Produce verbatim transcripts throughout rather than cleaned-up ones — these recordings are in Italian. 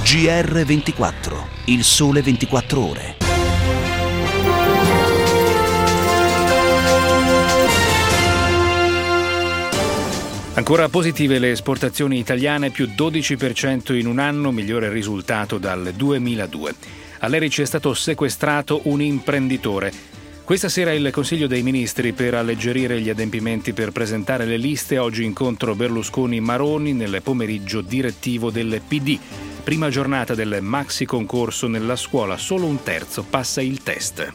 G R ventiquattro, il sole ventiquattro ore. Ancora positive le esportazioni italiane, più dodici per cento in un anno, migliore risultato dal duemiladue. All'Erici è stato sequestrato un imprenditore. Questa sera il Consiglio dei Ministri per alleggerire gli adempimenti per presentare le liste. Oggi incontro Berlusconi-Maroni nel pomeriggio direttivo del P D. Prima giornata del maxi concorso nella scuola, solo un terzo passa il test.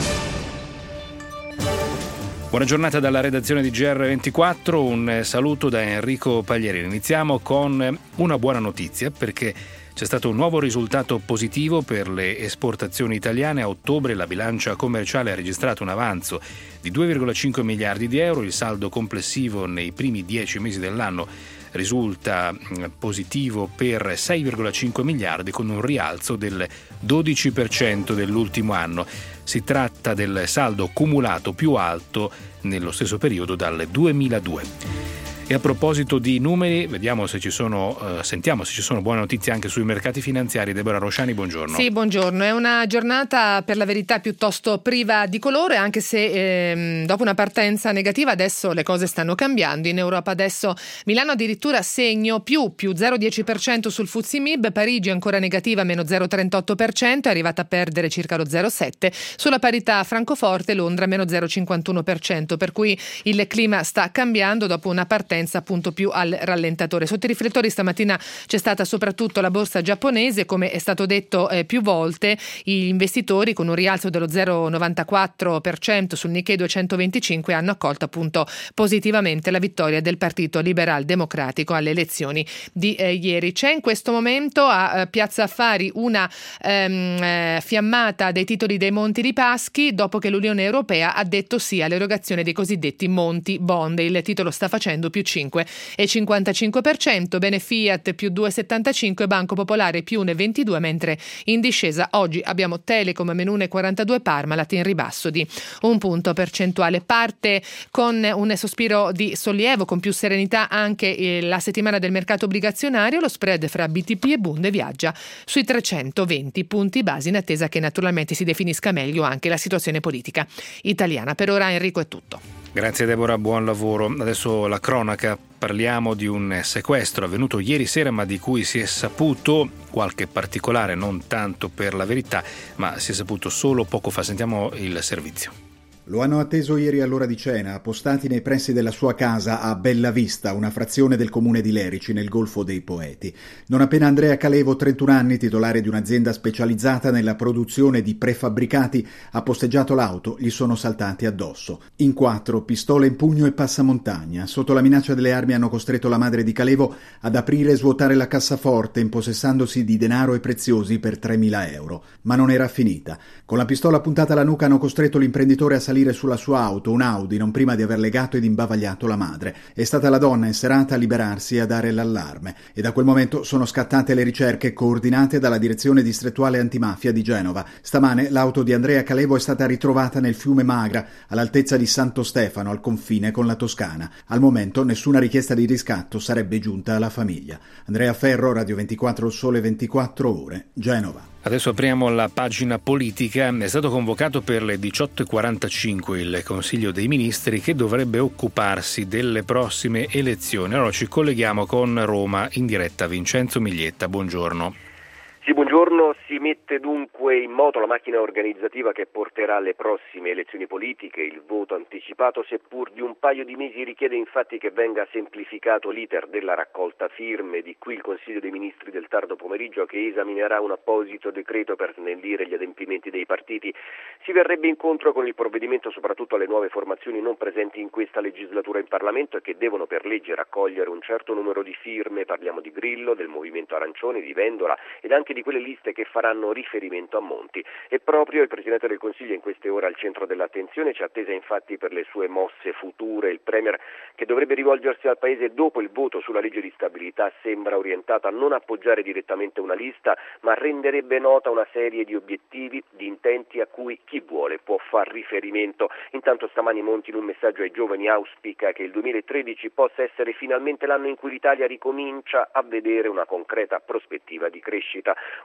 Buona giornata dalla redazione di G R ventiquattro, un saluto da Enrico Pagliarini. Iniziamo con una buona notizia perché c'è stato un nuovo risultato positivo per le esportazioni italiane. A ottobre la bilancia commerciale ha registrato un avanzo di due virgola cinque miliardi di euro, il saldo complessivo nei primi dieci mesi dell'anno risulta positivo per sei virgola cinque miliardi con un rialzo del dodici per cento dell'ultimo anno. Si tratta del saldo cumulato più alto nello stesso periodo dal duemiladue. E a proposito di numeri, vediamo se ci sono, uh, sentiamo se ci sono buone notizie anche sui mercati finanziari. Deborah Rosciani, buongiorno. Sì, buongiorno. È una giornata per la verità piuttosto priva di colore, anche se ehm, dopo una partenza negativa adesso le cose stanno cambiando. In Europa adesso Milano addirittura segno più, più zero virgola dieci per cento sul F T S E M I B, Parigi ancora negativa, meno zero virgola trentotto per cento, è arrivata a perdere circa lo zero virgola sette per cento. Sulla parità Francoforte, Londra meno zero virgola cinquantuno per cento, per cui il clima sta cambiando dopo una partenza appunto più al rallentatore. Sotto i riflettori stamattina c'è stata soprattutto la borsa giapponese, come è stato detto eh, più volte. Gli investitori con un rialzo dello zero virgola novantaquattro per cento sul Nikkei duecentoventicinque hanno accolto appunto positivamente la vittoria del Partito Liberal Democratico alle elezioni di eh, ieri. C'è in questo momento a eh, Piazza Affari una ehm, eh, fiammata dei titoli dei Monti di Paschi dopo che l'Unione Europea ha detto sì all'erogazione dei cosiddetti Monti Bond. Il titolo sta facendo più cinque virgola cinquantacinque per cento, bene Fiat più due virgola settantacinque, Banco Popolare più uno virgola ventidue, mentre in discesa oggi abbiamo Telecom meno uno virgola quarantadue, Parmalat in ribasso di un punto percentuale. Parte con un sospiro di sollievo, con più serenità anche eh, la settimana del mercato obbligazionario. Lo spread fra B T P e Bund viaggia sui trecentoventi punti base, in attesa che naturalmente si definisca meglio anche la situazione politica italiana. Per ora Enrico è tutto. Grazie Deborah, buon lavoro. Adesso la cronaca, parliamo di un sequestro avvenuto ieri sera ma di cui si è saputo qualche particolare, non tanto per la verità, ma si è saputo solo poco fa. Sentiamo il servizio. Lo hanno atteso ieri all'ora di cena, appostati nei pressi della sua casa a Bella Vista, una frazione del comune di Lerici, nel Golfo dei Poeti. Non appena Andrea Calevo, trentuno anni, titolare di un'azienda specializzata nella produzione di prefabbricati, ha posteggiato l'auto, gli sono saltati addosso. In quattro, pistola in pugno e passamontagna. Sotto la minaccia delle armi hanno costretto la madre di Calevo ad aprire e svuotare la cassaforte, impossessandosi di denaro e preziosi per tremila euro. Ma non era finita. Con la pistola puntata alla nuca hanno costretto l'imprenditore a salire sulla sua auto, un Audi, non prima di aver legato ed imbavagliato la madre. È stata la donna in serata a liberarsi e a dare l'allarme, e da quel momento sono scattate le ricerche coordinate dalla direzione distrettuale antimafia di Genova. Stamane l'auto di Andrea Calevo è stata ritrovata nel fiume Magra, all'altezza di Santo Stefano, al confine con la Toscana. Al momento nessuna richiesta di riscatto sarebbe giunta alla famiglia. Andrea Ferro, Radio ventiquattro, Sole ventiquattro ore, Genova. Adesso apriamo la pagina politica. È stato convocato per le diciotto e quarantacinque il Consiglio dei Ministri che dovrebbe occuparsi delle prossime elezioni. Allora ci colleghiamo con Roma in diretta. Vincenzo Miglietta, buongiorno. Sì, buongiorno. Si mette dunque in moto la macchina organizzativa che porterà alle prossime elezioni politiche. Il voto anticipato, seppur di un paio di mesi, richiede infatti che venga semplificato l'iter della raccolta firme. Di qui il Consiglio dei Ministri del tardo pomeriggio che esaminerà un apposito decreto per snellire gli adempimenti dei partiti. Si verrebbe incontro con il provvedimento soprattutto alle nuove formazioni non presenti in questa legislatura in Parlamento e che devono per legge raccogliere un certo numero di firme. Parliamo di Grillo, del Movimento Arancione, di Vendola ed anche di quelle liste che faranno riferimento a Monti. E proprio il Presidente del Consiglio in queste ore al centro dell'attenzione, ci attesa infatti per le sue mosse future. Il Premier, che dovrebbe rivolgersi al Paese dopo il voto sulla legge di stabilità, sembra orientato a non appoggiare direttamente una lista, ma renderebbe nota una serie di obiettivi, di intenti a cui chi vuole può far riferimento. Intanto stamani Monti in un messaggio ai giovani auspica che il duemilatredici possa essere finalmente l'anno in cui l'Italia ricomincia a vedere una concreta prospettiva di crescita.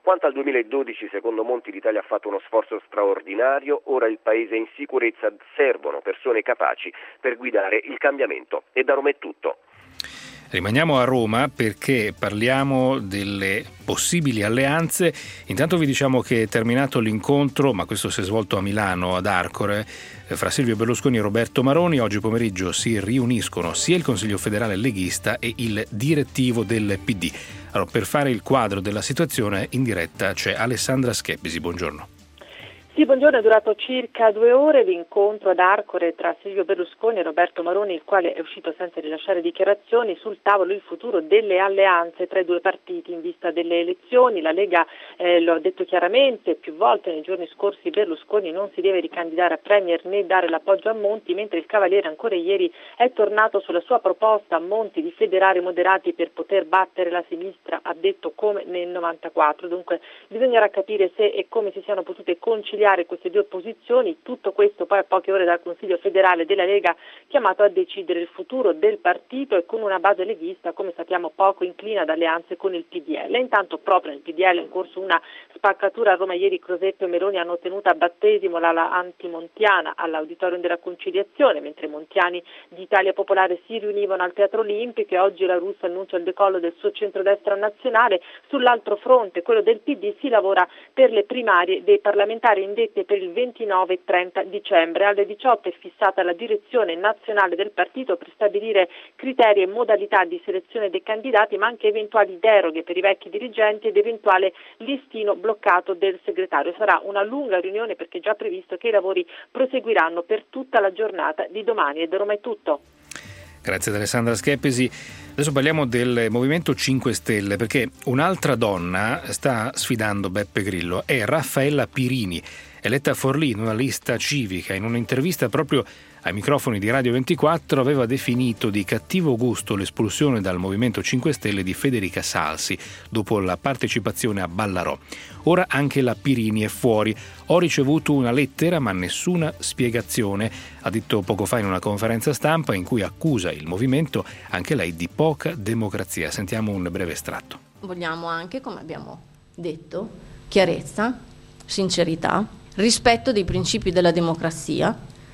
Quanto al duemiladodici, secondo Monti l'Italia ha fatto uno sforzo straordinario, ora il Paese è in sicurezza, servono persone capaci per guidare il cambiamento. E da Roma è tutto. Rimaniamo a Roma perché parliamo delle possibili alleanze. Intanto vi diciamo che è terminato l'incontro, ma questo si è svolto a Milano, ad Arcore, fra Silvio Berlusconi e Roberto Maroni. Oggi pomeriggio si riuniscono sia il Consiglio federale leghista e il direttivo del P D. Allora, per fare il quadro della situazione in diretta c'è Alessandra Schepisi. Buongiorno. Sì, buongiorno, è durato circa due ore l'incontro ad Arcore tra Silvio Berlusconi e Roberto Maroni, il quale è uscito senza rilasciare dichiarazioni. Sul tavolo il futuro delle alleanze tra i due partiti in vista delle elezioni. La Lega eh, lo ha detto chiaramente più volte nei giorni scorsi: Berlusconi non si deve ricandidare a Premier né dare l'appoggio a Monti, mentre il Cavaliere ancora ieri è tornato sulla sua proposta a Monti di federare i moderati per poter battere la sinistra, ha detto, come nel novantaquattro. Dunque bisognerà capire se e come si siano potute conciliare queste due posizioni. Tutto questo poi a poche ore dal Consiglio federale della Lega, chiamato a decidere il futuro del partito e con una base leghista, come sappiamo, poco inclina ad alleanze con il P D L. Intanto proprio nel P D L è in corso una spaccatura. A Roma ieri Crosetto e Meloni hanno tenuto a battesimo l'ala antimontiana all'Auditorium della Conciliazione, mentre i montiani di Italia Popolare si riunivano al Teatro Olimpico, e oggi la Russa annuncia il decollo del suo centrodestra nazionale. Sull'altro fronte, quello del P D, si lavora per le primarie dei parlamentari indette per il ventinove e trenta dicembre. Alle diciotto è fissata la direzione nazionale del partito per stabilire criteri e modalità di selezione dei candidati, ma anche eventuali deroghe per i vecchi dirigenti ed eventuale listino bloccato del segretario. Sarà una lunga riunione perché è già previsto che i lavori proseguiranno per tutta la giornata di domani. E da Roma è tutto. Grazie ad Alessandra Schepesi. Adesso parliamo del Movimento cinque Stelle, perché un'altra donna sta sfidando Beppe Grillo, è Raffaella Pirini, eletta a Forlì in una lista civica. In un'intervista proprio ai microfoni di Radio ventiquattro aveva definito di cattivo gusto l'espulsione dal Movimento cinque Stelle di Federica Salsi dopo la partecipazione a Ballarò. Ora anche la Pirini è fuori. Ho ricevuto una lettera ma nessuna spiegazione, ha detto poco fa in una conferenza stampa in cui accusa il movimento, anche lei, di poca democrazia. Sentiamo un breve estratto. Vogliamo anche, come abbiamo detto, chiarezza, sincerità, rispetto dei principi della democrazia,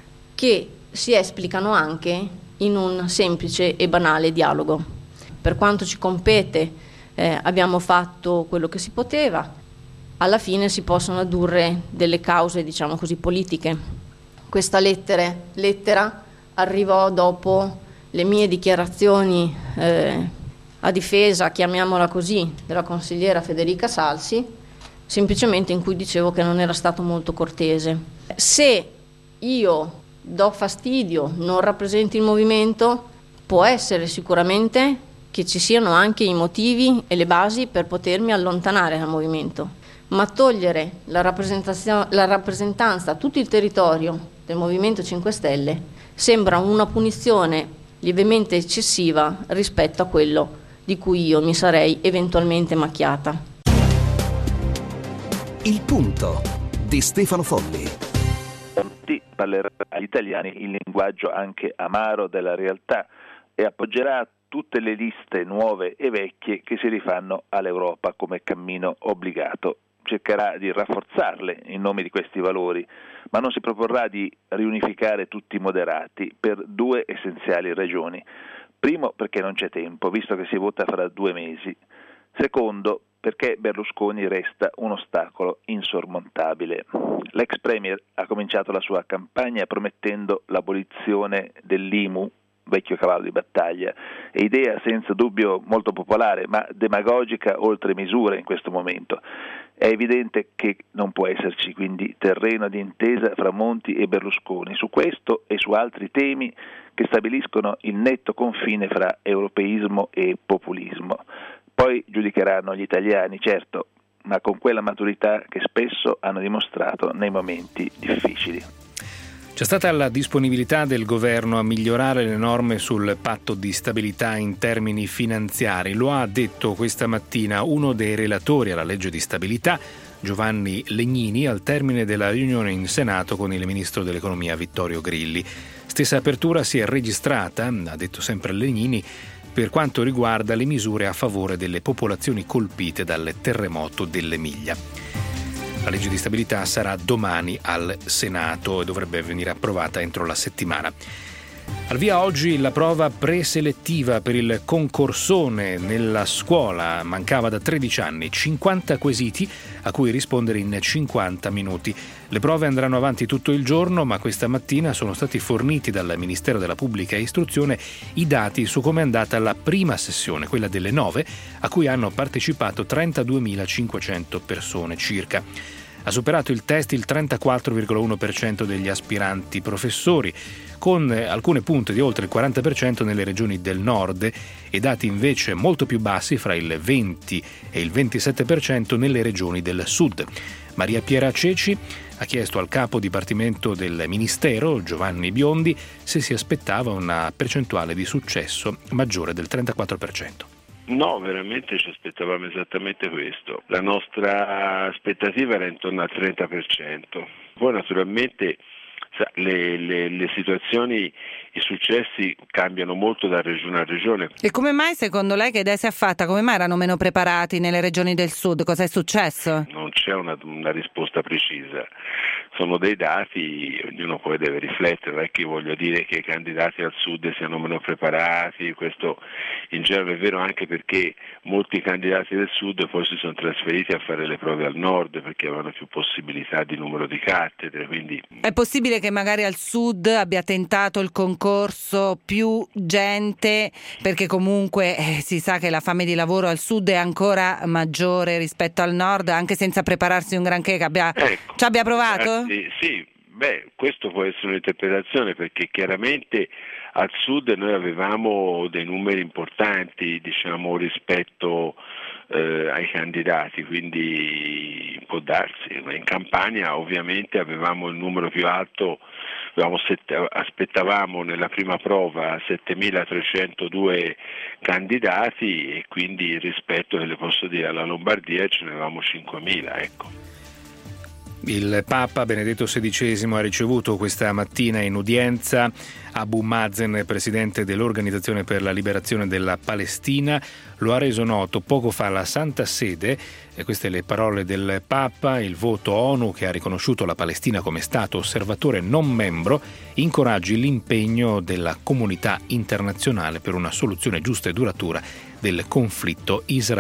che si esplicano anche in un semplice e banale dialogo. Per quanto ci compete, eh, abbiamo fatto quello che si poteva. Alla fine si possono addurre delle cause, diciamo così, politiche. Questa lettere, lettera arrivò dopo le mie dichiarazioni eh, a difesa, chiamiamola così, della consigliera Federica Salsi, semplicemente in cui dicevo che non era stato molto cortese. Se io do fastidio, non rappresenti il movimento, può essere sicuramente che ci siano anche i motivi e le basi per potermi allontanare dal movimento, ma togliere la rappresentazione, la rappresentanza a tutto il territorio del Movimento cinque Stelle sembra una punizione lievemente eccessiva rispetto a quello di cui io mi sarei eventualmente macchiata. Il punto di Stefano Folli. Monti parlerà agli italiani il linguaggio anche amaro della realtà e appoggerà tutte le liste nuove e vecchie che si rifanno all'Europa come cammino obbligato. Cercherà di rafforzarle in nome di questi valori, ma non si proporrà di riunificare tutti i moderati per due essenziali ragioni. Primo, perché non c'è tempo, visto che si vota fra due mesi. Secondo, perché Berlusconi resta un ostacolo insormontabile. L'ex premier ha cominciato la sua campagna promettendo l'abolizione dell'I M U, vecchio cavallo di battaglia, e idea senza dubbio molto popolare, ma demagogica oltre misura in questo momento. È evidente che non può esserci quindi terreno di intesa fra Monti e Berlusconi su questo e su altri temi che stabiliscono il netto confine fra europeismo e populismo. Poi giudicheranno gli italiani, certo, ma con quella maturità che spesso hanno dimostrato nei momenti difficili. C'è stata la disponibilità del governo a migliorare le norme sul patto di stabilità in termini finanziari. Lo ha detto questa mattina uno dei relatori alla legge di stabilità, Giovanni Legnini, al termine della riunione in Senato con il ministro dell'economia Vittorio Grilli. Stessa apertura si è registrata, ha detto sempre Legnini, per quanto riguarda le misure a favore delle popolazioni colpite dal terremoto dell'Emilia. La legge di stabilità sarà domani al Senato e dovrebbe venire approvata entro la settimana. Al via oggi la prova preselettiva per il concorsone nella scuola. Mancava da tredici anni, cinquanta quesiti a cui rispondere in cinquanta minuti. Le prove andranno avanti tutto il giorno, ma questa mattina sono stati forniti dal Ministero della Pubblica Istruzione i dati su come è andata la prima sessione, quella delle nove, a cui hanno partecipato trentaduemilacinquecento persone circa. Ha superato il test il trentaquattro virgola uno per cento degli aspiranti professori, con alcune punte di oltre il quaranta per cento nelle regioni del nord e dati invece molto più bassi fra il venti e il ventisette per cento nelle regioni del sud. Maria Piera Ceci ha chiesto al capo dipartimento del Ministero, Giovanni Biondi, se si aspettava una percentuale di successo maggiore del trentaquattro per cento. No, veramente ci aspettavamo esattamente questo. La nostra aspettativa era intorno al trenta per cento. Poi naturalmente le, le, le situazioni, i successi cambiano molto da regione a regione. E come mai secondo lei, che idea si è fatta? Come mai erano meno preparati nelle regioni del sud? Cosa è successo? Non c'è una, una risposta precisa. Sono dei dati, ognuno poi deve riflettere, non è che voglio dire che i candidati al sud siano meno preparati, questo in genere è vero anche perché molti candidati del sud poi si sono trasferiti a fare le prove al nord perché avevano più possibilità di numero di cattedre. Quindi è possibile che magari al sud abbia tentato il concorso più gente, perché comunque eh, si sa che la fame di lavoro al sud è ancora maggiore rispetto al nord, anche senza prepararsi un granché, che abbia, ecco, ci abbia provato? Sì, sì, beh, questo può essere un'interpretazione perché chiaramente al sud noi avevamo dei numeri importanti, diciamo, rispetto eh, ai candidati, quindi può darsi. In Campania ovviamente avevamo il numero più alto, avevamo sette, aspettavamo nella prima prova settemilatrecentodue candidati e quindi rispetto, le posso dire, alla Lombardia ce ne avevamo cinquemila, ecco. Il Papa Benedetto sedicesimo ha ricevuto questa mattina in udienza Abu Mazen, presidente dell'Organizzazione per la Liberazione della Palestina. Lo ha reso noto poco fa la Santa Sede, e queste le parole del Papa: il voto ONU che ha riconosciuto la Palestina come Stato osservatore non membro incoraggi l'impegno della comunità internazionale per una soluzione giusta e duratura del conflitto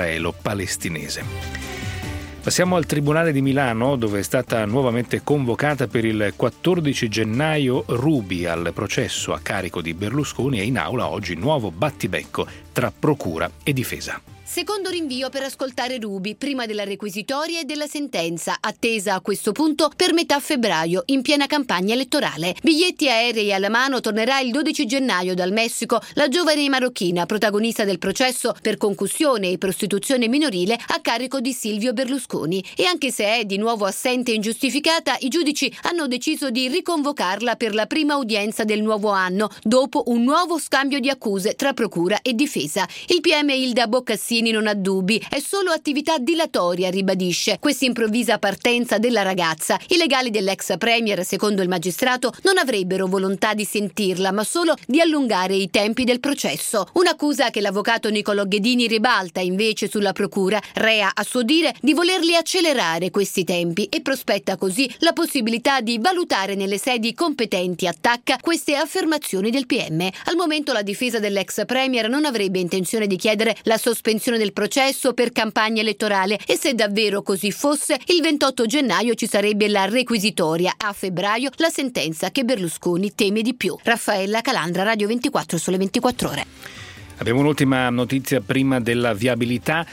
israelo-palestinese. Passiamo al Tribunale di Milano, dove è stata nuovamente convocata per il quattordici gennaio Ruby al processo a carico di Berlusconi, e in aula oggi nuovo battibecco tra procura e difesa. Secondo rinvio per ascoltare Ruby prima della requisitoria e della sentenza, attesa a questo punto per metà febbraio, in piena campagna elettorale. Biglietti aerei alla mano, tornerà il dodici gennaio dal Messico la giovane marocchina, protagonista del processo per concussione e prostituzione minorile a carico di Silvio Berlusconi. E anche se è di nuovo assente e ingiustificata, i giudici hanno deciso di riconvocarla per la prima udienza del nuovo anno, dopo un nuovo scambio di accuse tra procura e difesa. Il P M Ilda Boccassini non ha dubbi, è solo attività dilatoria, ribadisce. Questa improvvisa partenza della ragazza. I legali dell'ex premier, secondo il magistrato, non avrebbero volontà di sentirla, ma solo di allungare i tempi del processo. Un'accusa che l'avvocato Nicolò Ghedini ribalta invece sulla procura, rea a suo dire di volerli accelerare questi tempi e prospetta così la possibilità di valutare nelle sedi competenti attacca queste affermazioni del P M. Al momento la difesa dell'ex premier non avrebbe intenzione di chiedere la sospensione del processo per campagna elettorale, e se davvero così fosse, il ventotto gennaio ci sarebbe la requisitoria, a febbraio la sentenza che Berlusconi teme di più. Raffaella Calandra, Radio ventiquattro, Sole ventiquattro Ore. Abbiamo un'ultima notizia prima della viabilità.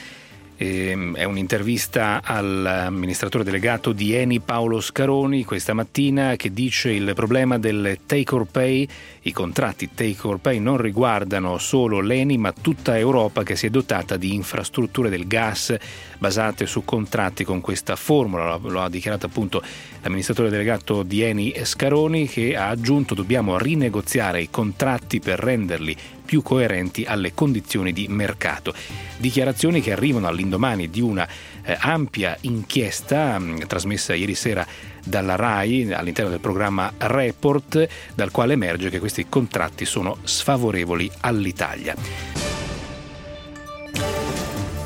È un'intervista all'amministratore delegato di Eni Paolo Scaroni questa mattina, che dice: il problema del take or pay, i contratti take or pay non riguardano solo l'Eni ma tutta Europa, che si è dotata di infrastrutture del gas basate su contratti con questa formula. Lo ha dichiarato appunto l'amministratore delegato di Eni Scaroni, che ha aggiunto: dobbiamo rinegoziare i contratti per renderli più coerenti alle condizioni di mercato. Dichiarazioni che arrivano all'indomani di una eh, ampia inchiesta mh, trasmessa ieri sera dalla RAI all'interno del programma Report, dal quale emerge che questi contratti sono sfavorevoli all'Italia.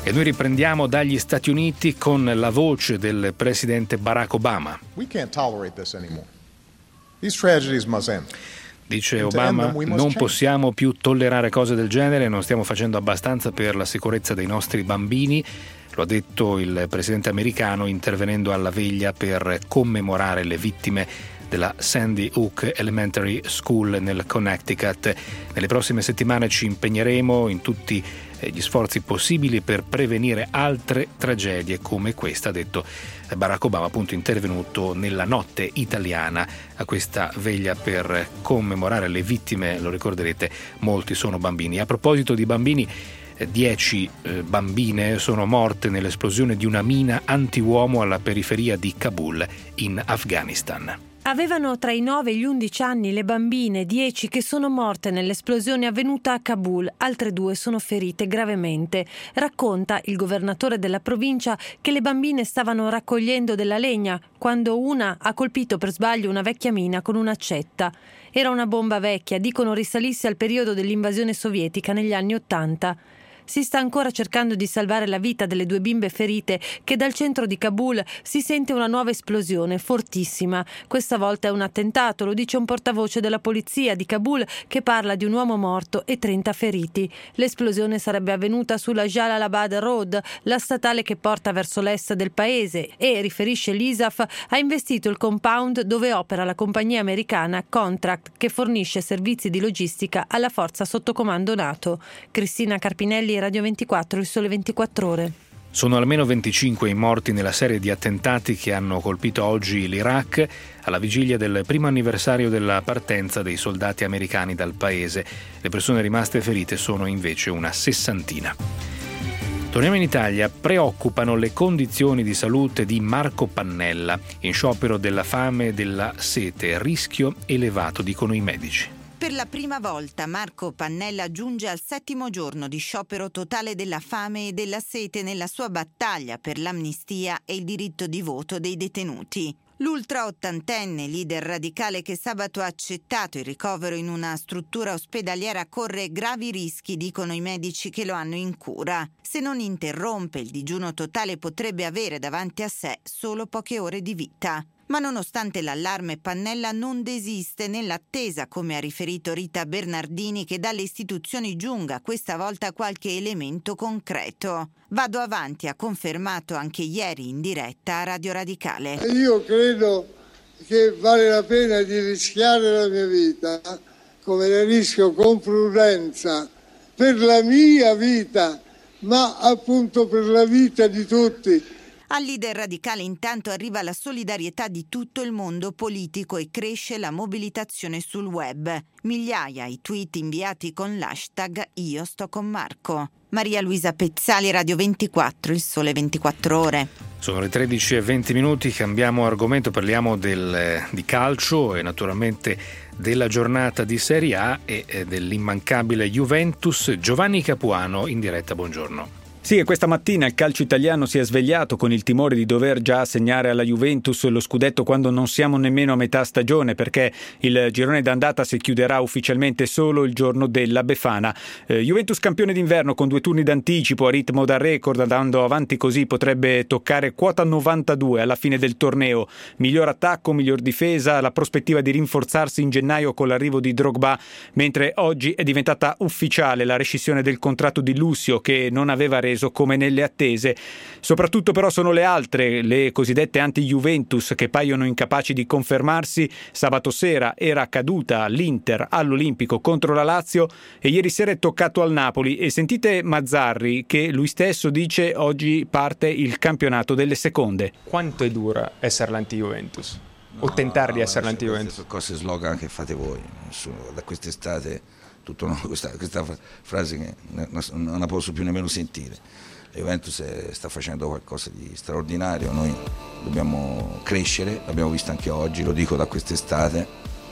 E noi riprendiamo dagli Stati Uniti con la voce del presidente Barack Obama. We can't tolerate this anymore. These tragedies must end. Dice Obama, non possiamo più tollerare cose del genere, non stiamo facendo abbastanza per la sicurezza dei nostri bambini. Lo ha detto il presidente americano intervenendo alla veglia per commemorare le vittime della Sandy Hook Elementary School nel Connecticut. Nelle prossime settimane ci impegneremo in tutti gli sforzi possibili per prevenire altre tragedie come questa, ha detto Barack Obama, appunto intervenuto nella notte italiana a questa veglia per commemorare le vittime. Lo ricorderete, molti sono bambini. A proposito di bambini, dieci eh, bambine sono morte nell'esplosione di una mina antiuomo alla periferia di Kabul in Afghanistan. Avevano tra i nove e gli undici anni le bambine, dieci che sono morte nell'esplosione avvenuta a Kabul, altre due sono ferite gravemente. Racconta il governatore della provincia che le bambine stavano raccogliendo della legna quando una ha colpito per sbaglio una vecchia mina con un'accetta. Era una bomba vecchia, dicono risalisse al periodo dell'invasione sovietica negli anni Ottanta. Si sta ancora cercando di salvare la vita delle due bimbe ferite che dal centro di Kabul si sente una nuova esplosione fortissima. Questa volta è un attentato, lo dice un portavoce della polizia di Kabul che parla di un uomo morto e trenta feriti. L'esplosione sarebbe avvenuta sulla Jalalabad Road, la statale che porta verso l'est del paese, e, riferisce l'I S A F, ha investito il compound dove opera la compagnia americana Contract che fornisce servizi di logistica alla forza sotto comando NATO. Cristina Carpinelli, Radio ventiquattro, Il Sole ventiquattro Ore. Sono almeno venticinque i morti nella serie di attentati che hanno colpito oggi l'Iraq alla vigilia del primo anniversario della partenza dei soldati americani dal paese. Le persone rimaste ferite sono invece una sessantina. Torniamo in Italia. Preoccupano le condizioni di salute di Marco Pannella, in sciopero della fame e della sete. Rischio elevato, dicono i medici. Per la prima volta Marco Pannella giunge al settimo giorno di sciopero totale della fame e della sete nella sua battaglia per l'amnistia e il diritto di voto dei detenuti. L'ultraottantenne, leader radicale che sabato ha accettato il ricovero in una struttura ospedaliera, corre gravi rischi, dicono i medici che lo hanno in cura. Se non interrompe il digiuno totale potrebbe avere davanti a sé solo poche ore di vita. Ma nonostante l'allarme, Pannella non desiste nell'attesa, come ha riferito Rita Bernardini, che dalle istituzioni giunga questa volta qualche elemento concreto. Vado avanti, ha confermato anche ieri in diretta a Radio Radicale. Io credo che vale la pena di rischiare la mia vita, come ne rischio con prudenza, per la mia vita, ma appunto per la vita di tutti. Al leader radicale intanto arriva la solidarietà di tutto il mondo politico e cresce la mobilitazione sul web. Migliaia i tweet inviati con l'hashtag Io sto con Marco. Maria Luisa Pezzali, Radio ventiquattro, Il Sole ventiquattro Ore. Sono le tredici e venti minuti, cambiamo argomento, parliamo del, di calcio e naturalmente della giornata di Serie A e dell'immancabile Juventus. Giovanni Capuano in diretta, buongiorno. Sì, e questa mattina il calcio italiano si è svegliato con il timore di dover già assegnare alla Juventus lo scudetto quando non siamo nemmeno a metà stagione, perché il girone d'andata si chiuderà ufficialmente solo il giorno della Befana. Eh, Juventus campione d'inverno con due turni d'anticipo a ritmo da record, andando avanti così potrebbe toccare quota novantadue alla fine del torneo. Miglior attacco, miglior difesa, la prospettiva di rinforzarsi in gennaio con l'arrivo di Drogba, mentre oggi è diventata ufficiale la rescissione del contratto di Lucio, che non aveva reso come nelle attese. Soprattutto però sono le altre, le cosiddette anti-Juventus, che paiono incapaci di confermarsi. Sabato sera era caduta l'Inter all'Olimpico contro la Lazio e ieri sera è toccato al Napoli. E sentite Mazzarri che lui stesso dice oggi parte il campionato delle seconde. Quanto è dura essere l'anti-Juventus? No, o tentare no, di essere l'anti-Juventus? Sono cose slogan che fate voi. Da quest'estate tutto, no, questa, questa frase che non la posso più nemmeno sentire. La Juventus sta facendo qualcosa di straordinario, noi dobbiamo crescere, l'abbiamo visto anche oggi, lo dico da quest'estate,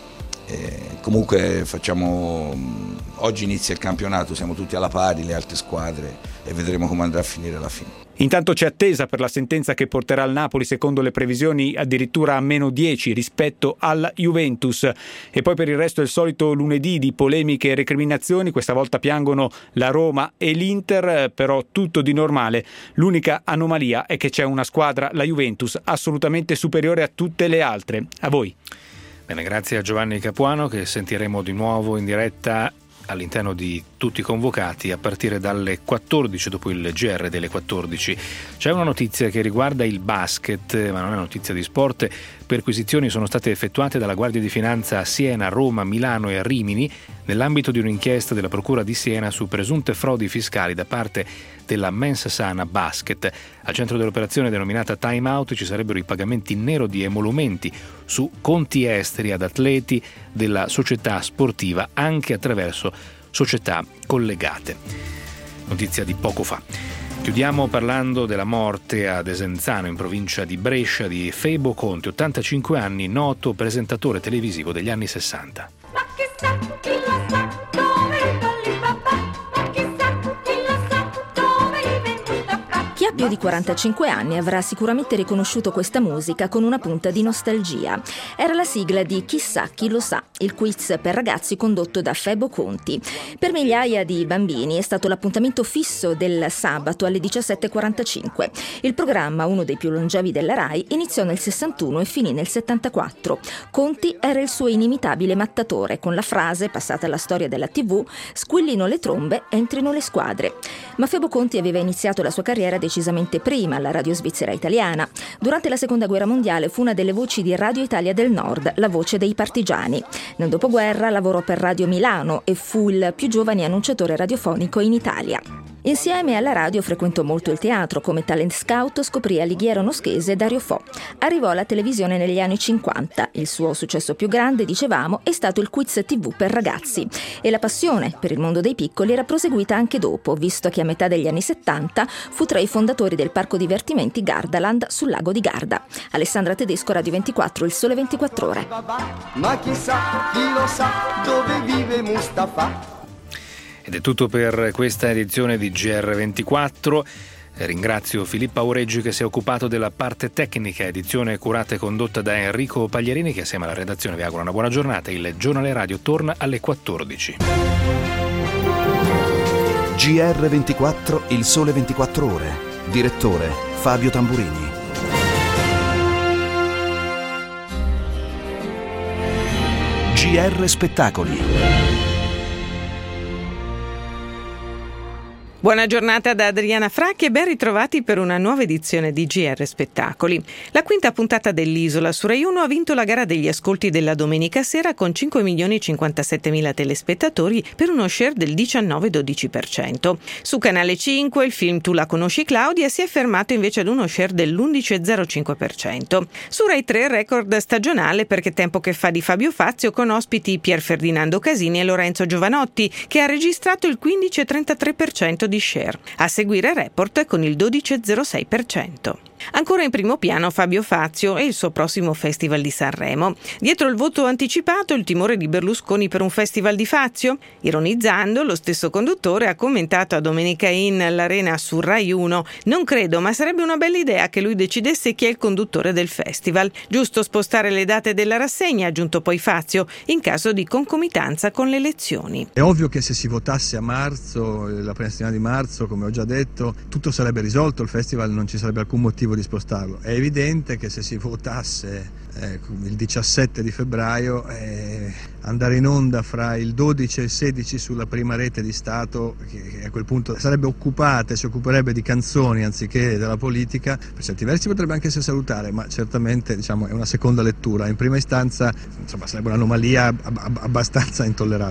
E comunque facciamo, oggi inizia il campionato, siamo tutti alla pari, le altre squadre, e vedremo come andrà a finire alla fine. Intanto c'è attesa per la sentenza che porterà il Napoli, secondo le previsioni, addirittura a meno dieci rispetto alla Juventus. E poi per il resto è il solito lunedì di polemiche e recriminazioni. Questa volta piangono la Roma e l'Inter, però tutto di normale. L'unica anomalia è che c'è una squadra, la Juventus, assolutamente superiore a tutte le altre. A voi. Bene, grazie a Giovanni Capuano, che sentiremo di nuovo in diretta all'interno di Tutti Convocati a partire dalle quattordici, dopo il G R delle quattordici. C'è una notizia che riguarda il basket, ma non è notizia di sport. Perquisizioni sono state effettuate dalla Guardia di Finanza a Siena, Roma, Milano e a Rimini nell'ambito di un'inchiesta della Procura di Siena su presunte frodi fiscali da parte della Mens Sana Basket. Al centro dell'operazione denominata Time Out ci sarebbero i pagamenti in nero di emolumenti su conti esteri ad atleti della società sportiva, anche attraverso società collegate. Notizia di poco fa. Chiudiamo parlando della morte a Desenzano, in provincia di Brescia, di Febo Conti, ottantacinque anni, noto presentatore televisivo degli anni sessanta. Ma chissà chi lo sa dove colli papà, ma chissà chi lo sa dove è venuta qua. Chi ha più di quarantacinque anni avrà sicuramente riconosciuto questa musica con una punta di nostalgia. Era la sigla di Chissà chi lo sa, il quiz per ragazzi condotto da Febo Conti. Per migliaia di bambini è stato l'appuntamento fisso del sabato alle diciassette e quarantacinque. Il programma, uno dei più longevi della Rai, iniziò nel sessantuno e finì nel settantaquattro. Conti era il suo inimitabile mattatore, con la frase, passata alla storia della tivù, squillino le trombe, entrino le squadre. Ma Febo Conti aveva iniziato la sua carriera decisamente prima alla radio svizzera italiana. Durante la seconda guerra mondiale fu una delle voci di Radio Italia del Nord, la voce dei partigiani. Nel dopoguerra lavorò per Radio Milano e fu il più giovane annunciatore radiofonico in Italia. Insieme alla radio frequentò molto il teatro, come talent scout scoprì Alighiero Noschese e Dario Fo. Arrivò alla televisione negli anni cinquanta. Il suo successo più grande, dicevamo, è stato il quiz tivù per ragazzi. E la passione per il mondo dei piccoli era proseguita anche dopo, visto che a metà degli anni settanta fu tra i fondatori del parco divertimenti Gardaland sul lago di Garda. Alessandra Tedesco, Radio ventiquattro, Il Sole ventiquattro Ore. Ma chissà chi lo sa dove vive Mustafa. Ed è tutto per questa edizione di G R ventiquattro. Ringrazio Filippo Aureggi che si è occupato della parte tecnica, edizione curata e condotta da Enrico Paglierini, che assieme alla redazione vi augura una buona giornata. Il giornale radio torna alle quattordici. G R ventiquattro, Il Sole ventiquattro Ore. Direttore Fabio Tamburini. G R Spettacoli. Buona giornata da Adriana Fracchi e ben ritrovati per una nuova edizione di G R Spettacoli. La quinta puntata dell'Isola su Rai uno ha vinto la gara degli ascolti della domenica sera con cinque milioni e cinquantasettemila telespettatori per uno share del diciannove dodici per cento. Su Canale cinque il film Tu la conosci Claudia si è fermato invece ad uno share dell'undici virgola zero cinque per cento. Su Rai tre il record stagionale perché Tempo che fa di Fabio Fazio con ospiti Pier Ferdinando Casini e Lorenzo Giovanotti, che ha registrato il quindici virgola trentatré per cento di share. A seguire Report con il dodici virgola zero sei per cento. Ancora in primo piano Fabio Fazio e il suo prossimo Festival di Sanremo. Dietro il voto anticipato il timore di Berlusconi per un Festival di Fazio? Ironizzando, lo stesso conduttore ha commentato a Domenica In l'Arena su Rai uno: non credo, ma sarebbe una bella idea che lui decidesse chi è il conduttore del festival. Giusto spostare le date della rassegna, ha aggiunto poi Fazio, in caso di concomitanza con le elezioni. È ovvio che se si votasse a marzo, la prima settimana di marzo, come ho già detto, tutto sarebbe risolto, il festival non ci sarebbe alcun motivo di spostarlo. È evidente che se si votasse eh, il diciassette di febbraio, eh, andare in onda fra il dodici e il sedici sulla prima rete di Stato, che, che a quel punto sarebbe occupata e si occuperebbe di canzoni anziché della politica, per certi versi potrebbe anche essere salutare, ma certamente, diciamo, è una seconda lettura. In prima istanza, insomma, sarebbe un'anomalia ab- ab- abbastanza intollerabile.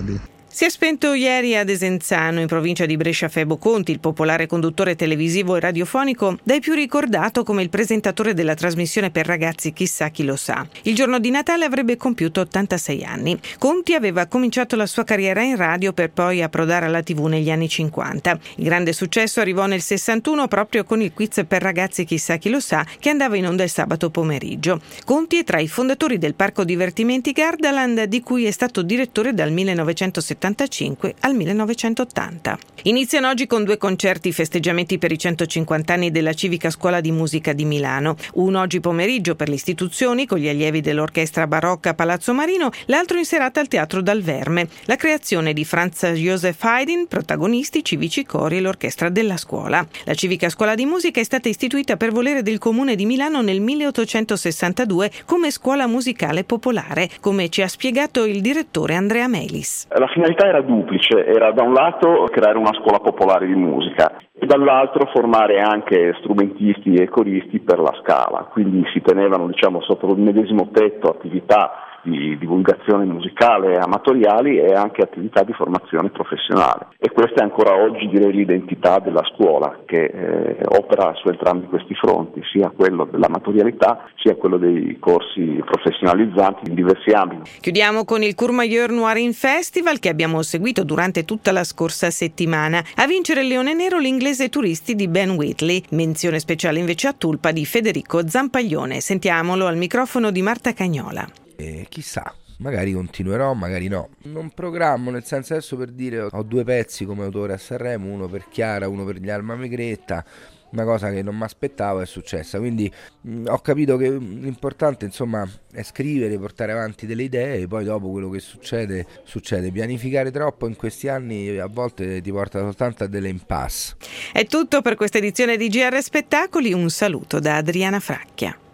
Si è spento ieri a Desenzano, in provincia di Brescia, Febo Conti, il popolare conduttore televisivo e radiofonico, dai più ricordato come il presentatore della trasmissione per ragazzi Chissà chi lo sa. Il giorno di Natale avrebbe compiuto ottantasei anni. Conti aveva cominciato la sua carriera in radio per poi approdare alla tivù negli anni cinquanta. Il grande successo arrivò nel sessantuno proprio con il quiz per ragazzi Chissà chi lo sa, che andava in onda il sabato pomeriggio. Conti è tra i fondatori del parco divertimenti Gardaland, di cui è stato direttore dal millenovecentosettantacinque al millenovecentottanta. Iniziano oggi con due concerti festeggiamenti per i centocinquanta anni della Civica Scuola di Musica di Milano. Uno oggi pomeriggio per le istituzioni con gli allievi dell'Orchestra Barocca Palazzo Marino, l'altro in serata al Teatro Dal Verme. La creazione di Franz Josef Haydn, protagonisti, civici cori e l'orchestra della scuola. La Civica Scuola di Musica è stata istituita per volere del Comune di Milano nel milleottocentosessantadue come scuola musicale popolare, come ci ha spiegato il direttore Andrea Melis. La finalità era duplice, era da un lato creare una scuola popolare di musica e dall'altro formare anche strumentisti e coristi per la Scala, quindi si tenevano, diciamo, sotto il medesimo tetto attività di divulgazione musicale amatoriali e anche attività di formazione professionale, e questa è ancora oggi, direi, l'identità della scuola, che eh, opera su entrambi questi fronti, sia quello dell'amatorialità sia quello dei corsi professionalizzanti in diversi ambiti. Chiudiamo con il Courmayeur Noirin Festival, che abbiamo seguito durante tutta la scorsa settimana. A vincere il Leone Nero l'inglese Turisti di Ben Whitley, menzione speciale invece a Tulpa di Federico Zampaglione. Sentiamolo al microfono di Marta Cagnola. E chissà, magari continuerò, magari no. Non programmo, nel senso, adesso per dire, ho due pezzi come autore a Sanremo, uno per Chiara, uno per gli Alma Megretta, una cosa che non mi aspettavo è successa, quindi mh, ho capito che l'importante, insomma, è scrivere, portare avanti delle idee, e poi dopo quello che succede, succede. Pianificare troppo in questi anni a volte ti porta soltanto a delle impasse. È tutto per questa edizione di G R Spettacoli, un saluto da Adriana Fracchia.